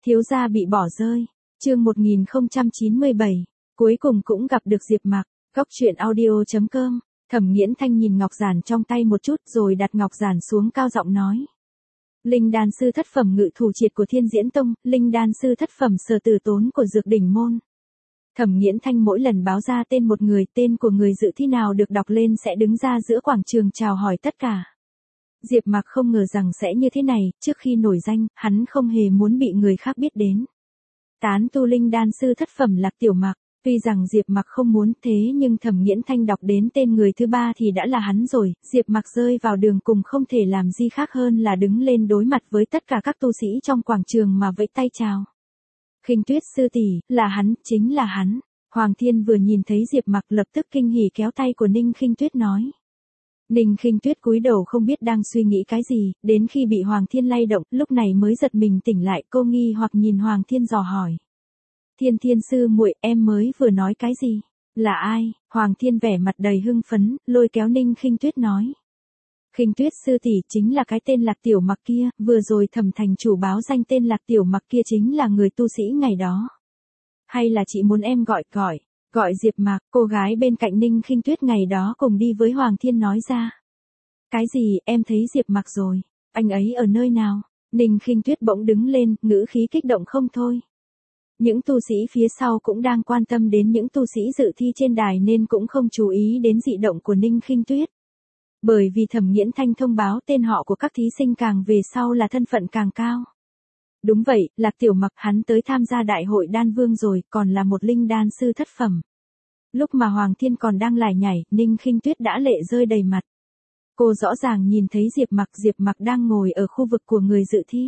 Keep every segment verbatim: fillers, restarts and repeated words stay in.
Thiếu gia bị bỏ rơi. Chương một nghìn không trăm chín mươi bảy. Cuối cùng cũng gặp được Diệp Mặc. Góc truyện audio chấm com. Thẩm Nghiễn Thanh nhìn ngọc giản trong tay một chút rồi đặt ngọc giản xuống, cao giọng nói. Linh đan sư thất phẩm Ngự Thủ Triệt của Thiên Diễn Tông, linh đan sư thất phẩm Sở Tử Tốn của Dược Đỉnh Môn. Thẩm Nghiễn Thanh mỗi lần báo ra tên một người, tên của người dự thi nào được đọc lên sẽ đứng ra giữa quảng trường chào hỏi tất cả. Diệp Mặc không ngờ rằng sẽ như thế này, trước khi nổi danh, hắn không hề muốn bị người khác biết đến. Tán tu linh đan sư thất phẩm Lạc Tiểu Mặc, tuy rằng Diệp Mặc không muốn thế nhưng Thẩm Nghiễn Thanh đọc đến tên người thứ ba thì đã là hắn rồi, Diệp Mặc rơi vào đường cùng không thể làm gì khác hơn là đứng lên đối mặt với tất cả các tu sĩ trong quảng trường mà vẫy tay chào. Khinh Tuyết sư tỷ, là hắn, chính là hắn. Hoàng Thiên vừa nhìn thấy Diệp Mặc lập tức kinh hỉ kéo tay của Ninh Khinh Tuyết nói. Ninh Khinh Tuyết cúi đầu không biết đang suy nghĩ cái gì, đến khi bị Hoàng Thiên lay động, lúc này mới giật mình tỉnh lại, cô nghi hoặc nhìn Hoàng Thiên dò hỏi. Thiên Thiên sư muội, em mới vừa nói cái gì? Là ai? Hoàng Thiên vẻ mặt đầy hưng phấn, lôi kéo Ninh Khinh Tuyết nói. Khinh Tuyết sư tỷ, chính là cái tên Lạc Tiểu Mặc kia, vừa rồi Thẩm thành chủ báo danh tên Lạc Tiểu Mặc kia chính là người tu sĩ ngày đó. Hay là chị muốn em gọi, gọi, gọi Diệp Mặc, cô gái bên cạnh Ninh Khinh Tuyết ngày đó cùng đi với Hoàng Thiên nói ra. Cái gì, em thấy Diệp Mặc rồi, anh ấy ở nơi nào? Ninh Khinh Tuyết bỗng đứng lên, ngữ khí kích động không thôi. Những tu sĩ phía sau cũng đang quan tâm đến những tu sĩ dự thi trên đài nên cũng không chú ý đến dị động của Ninh Khinh Tuyết. Bởi vì Thẩm Nghiễn Thanh thông báo tên họ của các thí sinh càng về sau là thân phận càng cao. Đúng vậy, Lạc Tiểu Mặc hắn tới tham gia đại hội đan vương rồi, còn là một linh đan sư thất phẩm. Lúc mà Hoàng Thiên còn đang lải nhải, Ninh Khinh Tuyết đã lệ rơi đầy mặt. Cô rõ ràng nhìn thấy Diệp Mặc, Diệp Mặc đang ngồi ở khu vực của người dự thi.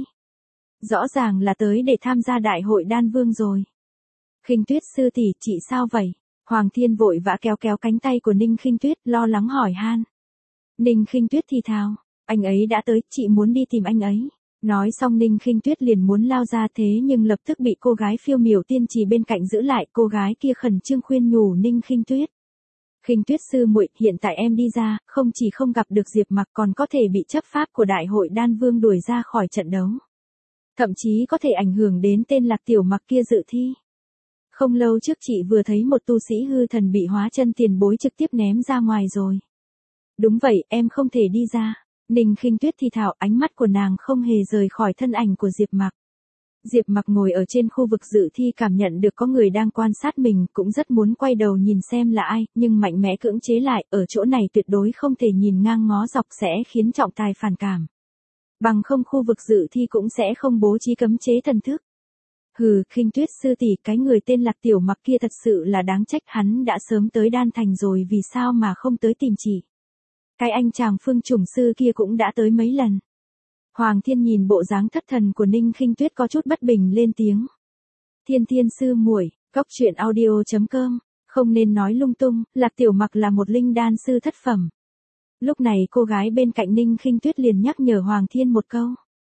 Rõ ràng là tới để tham gia đại hội đan vương rồi. Khinh Tuyết sư tỷ, chị sao vậy? Hoàng Thiên vội vã kéo kéo cánh tay của Ninh Khinh Tuyết, lo lắng hỏi han. Ninh Khinh Tuyết thì thào, anh ấy đã tới, chị muốn đi tìm anh ấy. Nói xong Ninh Khinh Tuyết liền muốn lao ra, thế nhưng lập tức bị cô gái Phiêu Miểu Tiên Trì bên cạnh giữ lại, cô gái kia khẩn trương khuyên nhủ Ninh Khinh Tuyết. Khinh Tuyết sư muội, hiện tại em đi ra, không chỉ không gặp được Diệp Mặc còn có thể bị chấp pháp của đại hội đan vương đuổi ra khỏi trận đấu. Thậm chí có thể ảnh hưởng đến tên Lạc Tiểu Mặc kia dự thi. Không lâu trước chị vừa thấy một tu sĩ hư thần bị hóa chân tiền bối trực tiếp ném ra ngoài rồi. Đúng vậy, em không thể đi ra. Ninh Khinh Tuyết thì thào, ánh mắt của nàng không hề rời khỏi thân ảnh của Diệp Mặc. Diệp Mặc ngồi ở trên khu vực dự thi cảm nhận được có người đang quan sát mình, cũng rất muốn quay đầu nhìn xem là ai, nhưng mạnh mẽ cưỡng chế lại, ở chỗ này tuyệt đối không thể nhìn ngang ngó dọc sẽ khiến trọng tài phản cảm. Bằng không khu vực dự thi cũng sẽ không bố trí cấm chế thần thức. Hừ, Khinh Tuyết sư tỷ, cái người tên Lạc Tiểu Mặc kia thật sự là đáng trách, hắn đã sớm tới đan thành rồi vì sao mà không tới tìm chị. Cái anh chàng Phương Trùng sư kia cũng đã tới mấy lần. Hoàng Thiên nhìn bộ dáng thất thần của Ninh Khinh Tuyết có chút bất bình lên tiếng. Thiên Thiên sư muội, góc truyện audio chấm com, không nên nói lung tung, Lạc Tiểu Mặc là một linh đan sư thất phẩm. Lúc này cô gái bên cạnh Ninh Khinh Tuyết liền nhắc nhở Hoàng Thiên một câu.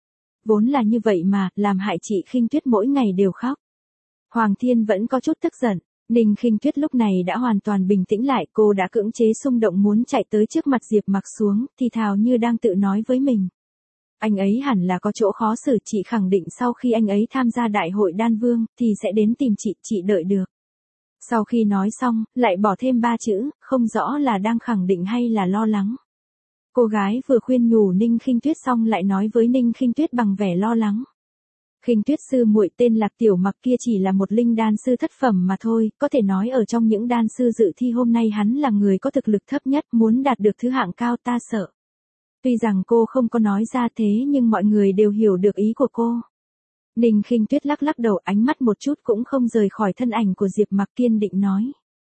Vốn là như vậy mà, làm hại chị Khinh Tuyết mỗi ngày đều khóc. Hoàng Thiên vẫn có chút tức giận. Ninh Khinh Tuyết lúc này đã hoàn toàn bình tĩnh lại, cô đã cưỡng chế xung động muốn chạy tới trước mặt Diệp Mặc xuống, thì thào như đang tự nói với mình. Anh ấy hẳn là có chỗ khó xử, chị khẳng định sau khi anh ấy tham gia đại hội đan vương, thì sẽ đến tìm chị, chị đợi được. Sau khi nói xong, lại bỏ thêm ba chữ, không rõ là đang khẳng định hay là lo lắng. Cô gái vừa khuyên nhủ Ninh Khinh Tuyết xong lại nói với Ninh Khinh Tuyết bằng vẻ lo lắng. Khinh Tuyết sư muội, tên Lạc Tiểu Mặc kia chỉ là một linh đan sư thất phẩm mà thôi, có thể nói ở trong những đan sư dự thi hôm nay hắn là người có thực lực thấp nhất, muốn đạt được thứ hạng cao ta sợ. Tuy rằng cô không có nói ra thế nhưng mọi người đều hiểu được ý của cô. Ninh Khinh Tuyết lắc lắc đầu, ánh mắt một chút cũng không rời khỏi thân ảnh của Diệp Mặc, kiên định nói.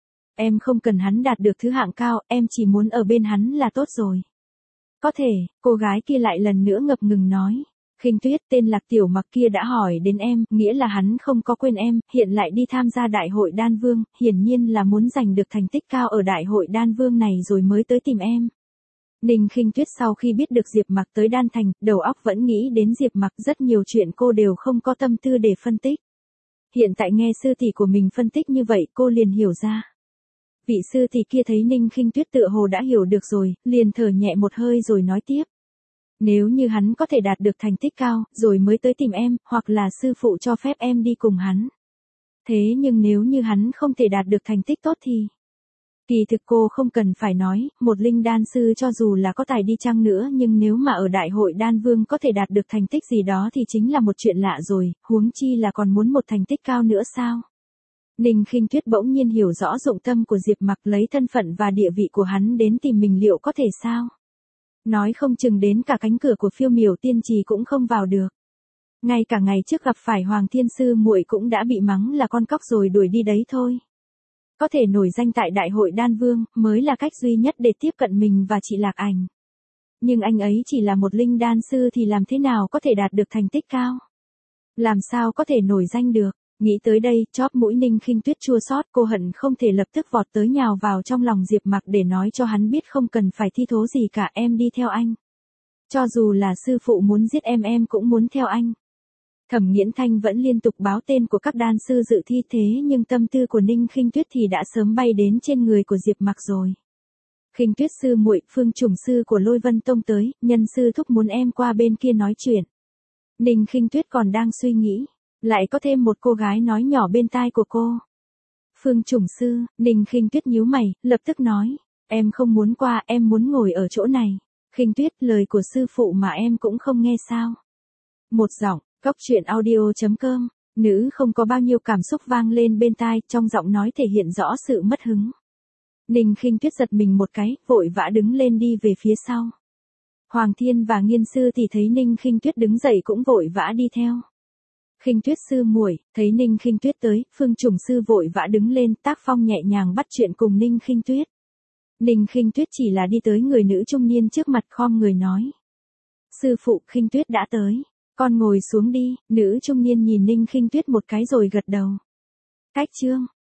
Em không cần hắn đạt được thứ hạng cao, em chỉ muốn ở bên hắn là tốt rồi. Có thể, cô gái kia lại lần nữa ngập ngừng nói. Khinh Tuyết, tên Lạc Tiểu Mặc kia đã hỏi đến em, nghĩa là hắn không có quên em, hiện lại đi tham gia đại hội đan vương, hiển nhiên là muốn giành được thành tích cao ở đại hội đan vương này rồi mới tới tìm em. Ninh Khinh Tuyết sau khi biết được Diệp Mặc tới đan thành, đầu óc vẫn nghĩ đến Diệp Mặc, rất nhiều chuyện cô đều không có tâm tư để phân tích. Hiện tại nghe sư tỷ của mình phân tích như vậy cô liền hiểu ra. Vị sư tỷ kia thấy Ninh Khinh Tuyết tựa hồ đã hiểu được rồi, liền thở nhẹ một hơi rồi nói tiếp. Nếu như hắn có thể đạt được thành tích cao, rồi mới tới tìm em, hoặc là sư phụ cho phép em đi cùng hắn. Thế nhưng nếu như hắn không thể đạt được thành tích tốt thì... Kỳ thực cô không cần phải nói, một linh đan sư cho dù là có tài đi chăng nữa nhưng nếu mà ở đại hội đan vương có thể đạt được thành tích gì đó thì chính là một chuyện lạ rồi, huống chi là còn muốn một thành tích cao nữa sao? Ninh Khinh Tuyết bỗng nhiên hiểu rõ dụng tâm của Diệp Mặc, lấy thân phận và địa vị của hắn đến tìm mình liệu có thể sao? Nói không chừng đến cả cánh cửa của Phiêu Miểu Tiên Trì cũng không vào được. Ngay cả ngày trước gặp phải Hoàng Thiên Sư muội cũng đã bị mắng là con cóc rồi đuổi đi đấy thôi. Có thể nổi danh tại đại hội đan vương mới là cách duy nhất để tiếp cận mình và chị Lạc Ảnh. Nhưng anh ấy chỉ là một linh đan sư thì làm thế nào có thể đạt được thành tích cao? Làm sao có thể nổi danh được? Nghĩ tới đây, chóp mũi Ninh Khinh Tuyết chua xót, cô hận không thể lập tức vọt tới nhào vào trong lòng Diệp Mặc để nói cho hắn biết không cần phải thi thố gì cả, em đi theo anh. Cho dù là sư phụ muốn giết em em cũng muốn theo anh. Thẩm Nghiễn Thanh vẫn liên tục báo tên của các đan sư dự thi, thế nhưng tâm tư của Ninh Khinh Tuyết thì đã sớm bay đến trên người của Diệp Mặc rồi. Khinh Tuyết sư muội, Phương Trùng sư của Lôi Vân Tông tới, nhân sư thúc muốn em qua bên kia nói chuyện. Ninh Khinh Tuyết còn đang suy nghĩ, lại có thêm một cô gái nói nhỏ bên tai của cô. Phương Trùng sư, Ninh Khinh Tuyết nhíu mày, lập tức nói, em không muốn qua, em muốn ngồi ở chỗ này. Khinh Tuyết, lời của sư phụ mà em cũng không nghe sao? Một giọng, Cóc truyện audio chấm com, nữ không có bao nhiêu cảm xúc vang lên bên tai, trong giọng nói thể hiện rõ sự mất hứng. Ninh Khinh Tuyết giật mình một cái, vội vã đứng lên đi về phía sau. Hoàng Thiên và Nghiên sư thì thấy Ninh Khinh Tuyết đứng dậy cũng vội vã đi theo. Khinh Tuyết sư muội, thấy Ninh Khinh Tuyết tới, Phương Trùng sư vội vã đứng lên, tác phong nhẹ nhàng bắt chuyện cùng Ninh Khinh Tuyết. Ninh Khinh Tuyết chỉ là đi tới người nữ trung niên trước mặt, khom người nói: "Sư phụ, Khinh Tuyết đã tới, con ngồi xuống đi." Nữ trung niên nhìn Ninh Khinh Tuyết một cái rồi gật đầu. Cách chương